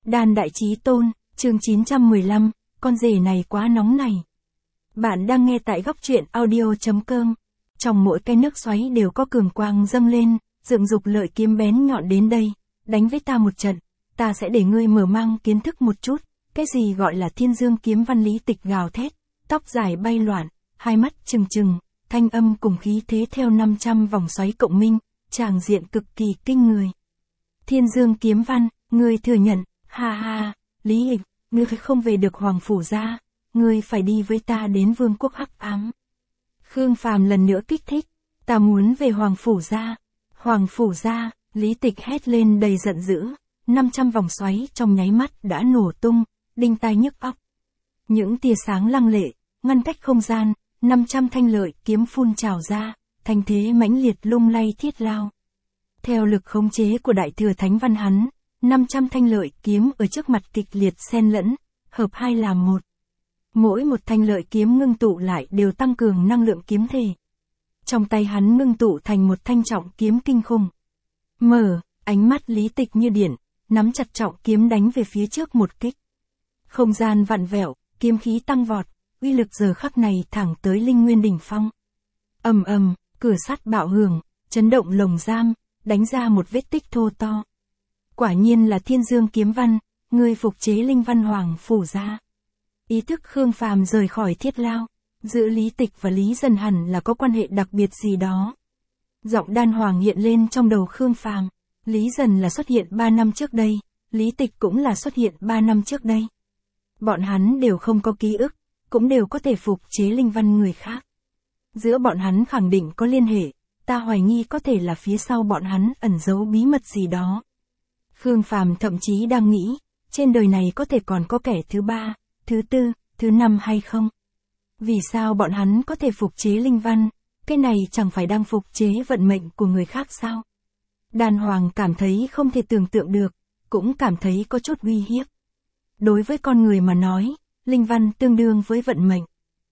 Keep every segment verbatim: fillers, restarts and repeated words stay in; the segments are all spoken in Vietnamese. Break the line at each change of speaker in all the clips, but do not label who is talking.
Đan Đại Chí Tôn, chương chín trăm mười lăm, con rể này quá nóng này. Bạn đang nghe tại góc truyện audio chấm com. Trong mỗi cái nước xoáy đều có cường quang dâng lên, dựng dục lợi kiếm bén nhọn đến đây, đánh với ta một trận, ta sẽ để ngươi mở mang kiến thức một chút, cái gì gọi là thiên dương kiếm văn. Lý Tịch gào thét, tóc dài bay loạn, hai mắt trừng trừng, thanh âm cùng khí thế theo năm trăm vòng xoáy cộng minh, tràng diện cực kỳ kinh người. Thiên dương kiếm văn, ngươi thừa nhận, ha ha, Lý Hịch, ngươi không về được Hoàng Phủ gia, ngươi phải đi với ta đến Vương quốc Hắc Ám. Khương Phàm lần nữa kích thích, ta muốn về Hoàng Phủ gia. Hoàng Phủ gia, Lý Tịch hét lên đầy giận dữ, năm trăm vòng xoáy trong nháy mắt đã nổ tung, đinh tai nhức óc. Những tia sáng lăng lệ, ngăn cách không gian, năm trăm thanh lợi kiếm phun trào ra, thanh thế mãnh liệt lung lay thiết lao. Theo lực khống chế của Đại Thừa Thánh Văn hắn, năm trăm thanh lợi kiếm ở trước mặt kịch liệt xen lẫn, hợp hai làm một. Mỗi một thanh lợi kiếm ngưng tụ lại đều tăng cường năng lượng kiếm thể. Trong tay hắn ngưng tụ thành một thanh trọng kiếm kinh khủng. Mở, ánh mắt Lý Tịch như điện, nắm chặt trọng kiếm đánh về phía trước một kích. Không gian vặn vẹo, kiếm khí tăng vọt, uy lực giờ khắc này thẳng tới Linh Nguyên đỉnh phong. Ầm ầm, cửa sắt bạo hưởng, chấn động lồng giam, đánh ra một vết tích thô to. Quả nhiên là thiên dương kiếm văn, ngươi phục chế linh văn Hoàng Phủ gia. Ý thức Khương Phàm rời khỏi thiết lao, giữa Lý Tịch và Lý Dần hẳn là có quan hệ đặc biệt gì đó. Giọng Đan Hoàng hiện lên trong đầu Khương Phàm, Lý Dần là xuất hiện ba năm trước đây, Lý Tịch cũng là xuất hiện ba năm trước đây. Bọn hắn đều không có ký ức, cũng đều có thể phục chế linh văn người khác. Giữa bọn hắn khẳng định có liên hệ, ta hoài nghi có thể là phía sau bọn hắn ẩn giấu bí mật gì đó. Khương Phàm thậm chí đang nghĩ, trên đời này có thể còn có kẻ thứ ba, thứ tư, thứ năm hay không? Vì sao bọn hắn có thể phục chế linh văn, cái này chẳng phải đang phục chế vận mệnh của người khác sao? Đan Hoàng cảm thấy không thể tưởng tượng được, cũng cảm thấy có chút uy hiếp. Đối với con người mà nói, linh văn tương đương với vận mệnh.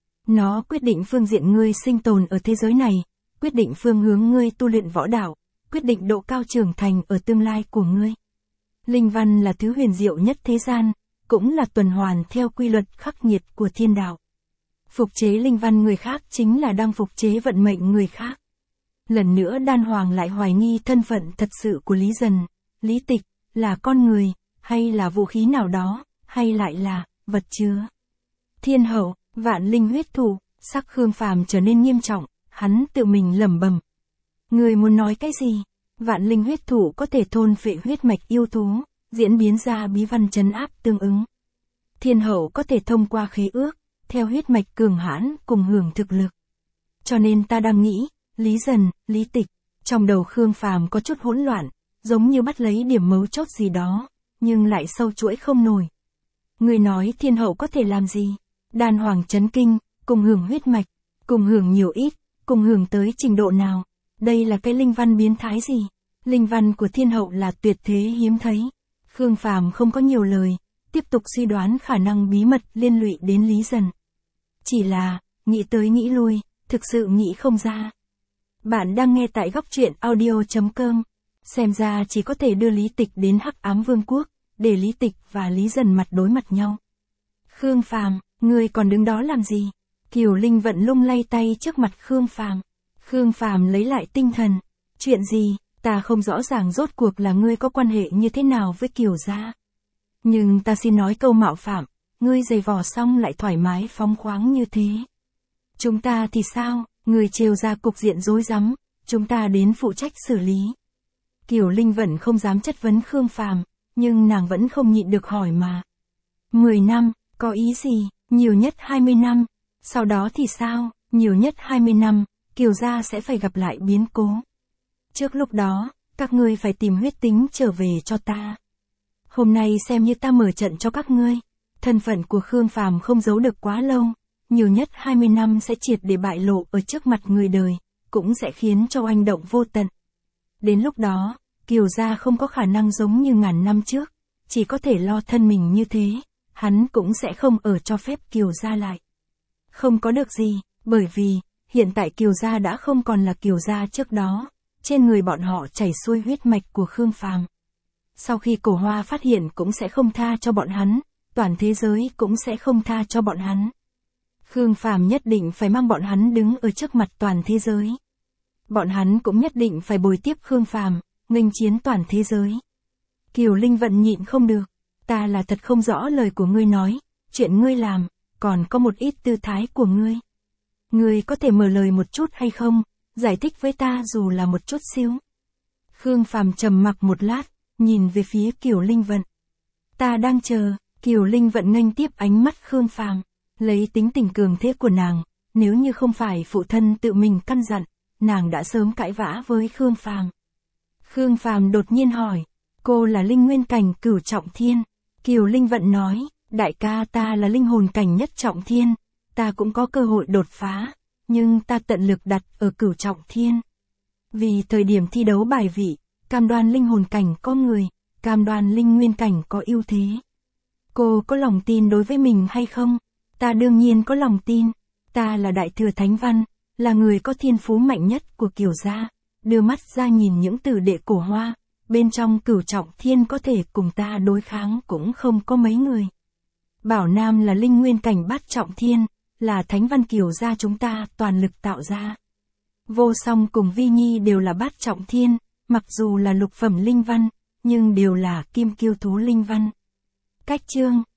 Nó quyết định phương diện ngươi sinh tồn ở thế giới này, quyết định phương hướng ngươi tu luyện võ đạo, quyết định độ cao trưởng thành ở tương lai của ngươi. Linh văn là thứ huyền diệu nhất thế gian, cũng là tuần hoàn theo quy luật khắc nghiệt của thiên đạo. Phục chế linh văn người khác chính là đang phục chế vận mệnh người khác. Lần nữa Đan Hoàng lại hoài nghi thân phận thật sự của Lý Dần, Lý Tịch, là con người, hay là vũ khí nào đó, hay lại là vật chứa. Thiên hậu, vạn linh huyết thủ, sắc Khương Phàm trở nên nghiêm trọng, hắn tự mình lẩm bẩm. Người muốn nói cái gì? Vạn linh huyết thủ có thể thôn phệ huyết mạch yêu thú, diễn biến ra bí văn trấn áp tương ứng. Thiên hậu có thể thông qua khế ước, theo huyết mạch cường hãn cùng hưởng thực lực. Cho nên ta đang nghĩ, Lý Dần, Lý Tịch, trong đầu Khương Phàm có chút hỗn loạn, giống như bắt lấy điểm mấu chốt gì đó, nhưng lại sâu chuỗi không nổi. Người nói thiên hậu có thể làm gì? Đan Hoàng chấn kinh, cùng hưởng huyết mạch, cùng hưởng nhiều ít, cùng hưởng tới trình độ nào? Đây là cái linh văn biến thái gì? Linh văn của thiên hậu là tuyệt thế hiếm thấy. Khương Phàm không có nhiều lời, tiếp tục suy đoán khả năng bí mật liên lụy đến Lý Dần. Chỉ là, nghĩ tới nghĩ lui, thực sự nghĩ không ra. Bạn đang nghe tại góc truyện audio chấm com. Xem ra chỉ có thể đưa Lý Tịch đến Hắc Ám Vương quốc, để Lý Tịch và Lý Dần mặt đối mặt nhau. Khương Phàm, ngươi còn đứng đó làm gì? Kiều Linh vận lung lay tay trước mặt Khương Phàm. Khương Phàm lấy lại tinh thần. Chuyện gì? Ta không rõ ràng rốt cuộc là ngươi có quan hệ như thế nào với Kiều gia. Nhưng ta xin nói câu mạo phạm, ngươi giày vò xong lại thoải mái phóng khoáng như thế. Chúng ta thì sao? Ngươi trêu ra cục diện rối rắm, chúng ta đến phụ trách xử lý. Kiều Linh vẫn không dám chất vấn Khương Phàm, nhưng nàng vẫn không nhịn được hỏi mà. Mười năm, có ý gì? Nhiều nhất hai mươi năm. Sau đó thì sao? Nhiều nhất hai mươi năm, Kiều gia sẽ phải gặp lại biến cố. Trước lúc đó, các ngươi phải tìm huyết tính trở về cho ta. Hôm nay xem như ta mở trận cho các ngươi. Thân phận của Khương Phàm không giấu được quá lâu, nhiều nhất hai mươi năm sẽ triệt để bại lộ ở trước mặt người đời, cũng sẽ khiến cho oanh động vô tận. Đến lúc đó, Kiều gia không có khả năng giống như ngàn năm trước, chỉ có thể lo thân mình như thế, hắn cũng sẽ không ở cho phép Kiều gia lại. Không có được gì, bởi vì, hiện tại Kiều gia đã không còn là Kiều gia trước đó, trên người bọn họ chảy xuôi huyết mạch của Khương Phàm. Sau khi Cổ Hoa phát hiện cũng sẽ không tha cho bọn hắn, toàn thế giới cũng sẽ không tha cho bọn hắn. Khương Phàm nhất định phải mang bọn hắn đứng ở trước mặt toàn thế giới. Bọn hắn cũng nhất định phải bồi tiếp Khương Phàm, nghênh chiến toàn thế giới. Kiều Linh Vận nhịn không được, ta là thật không rõ lời của ngươi nói, chuyện ngươi làm, còn có một ít tư thái của ngươi. Ngươi có thể mở lời một chút hay không, giải thích với ta dù là một chút xíu. Khương Phàm trầm mặc một lát, nhìn về phía Kiều Linh Vận. Ta đang chờ. Kiều Linh Vận nghênh tiếp ánh mắt Khương Phàm, lấy tính tình cường thế của nàng, nếu như không phải phụ thân tự mình căn dặn, nàng đã sớm cãi vã với Khương Phàm. Khương Phàm đột nhiên hỏi, cô là linh nguyên cảnh cửu trọng thiên. Kiều Linh Vận nói, đại ca ta là linh hồn cảnh nhất trọng thiên, ta cũng có cơ hội đột phá, nhưng ta tận lực đặt ở cửu trọng thiên. Vì thời điểm thi đấu bài vị, cam đoan linh hồn cảnh có người, cam đoan linh nguyên cảnh có ưu thế. Cô có lòng tin đối với mình hay không? Ta đương nhiên có lòng tin. Ta là đại thừa thánh văn, là người có thiên phú mạnh nhất của Kiều gia. Đưa mắt ra nhìn những tử đệ Cổ Hoa, bên trong cửu trọng thiên có thể cùng ta đối kháng cũng không có mấy người. Bảo Nam là linh nguyên cảnh bát trọng thiên, là thánh văn Kiều gia chúng ta toàn lực tạo ra. Vô Song cùng Vi Nhi đều là bát trọng thiên, mặc dù là lục phẩm linh văn, nhưng đều là kim kiêu thú linh văn. Cách chương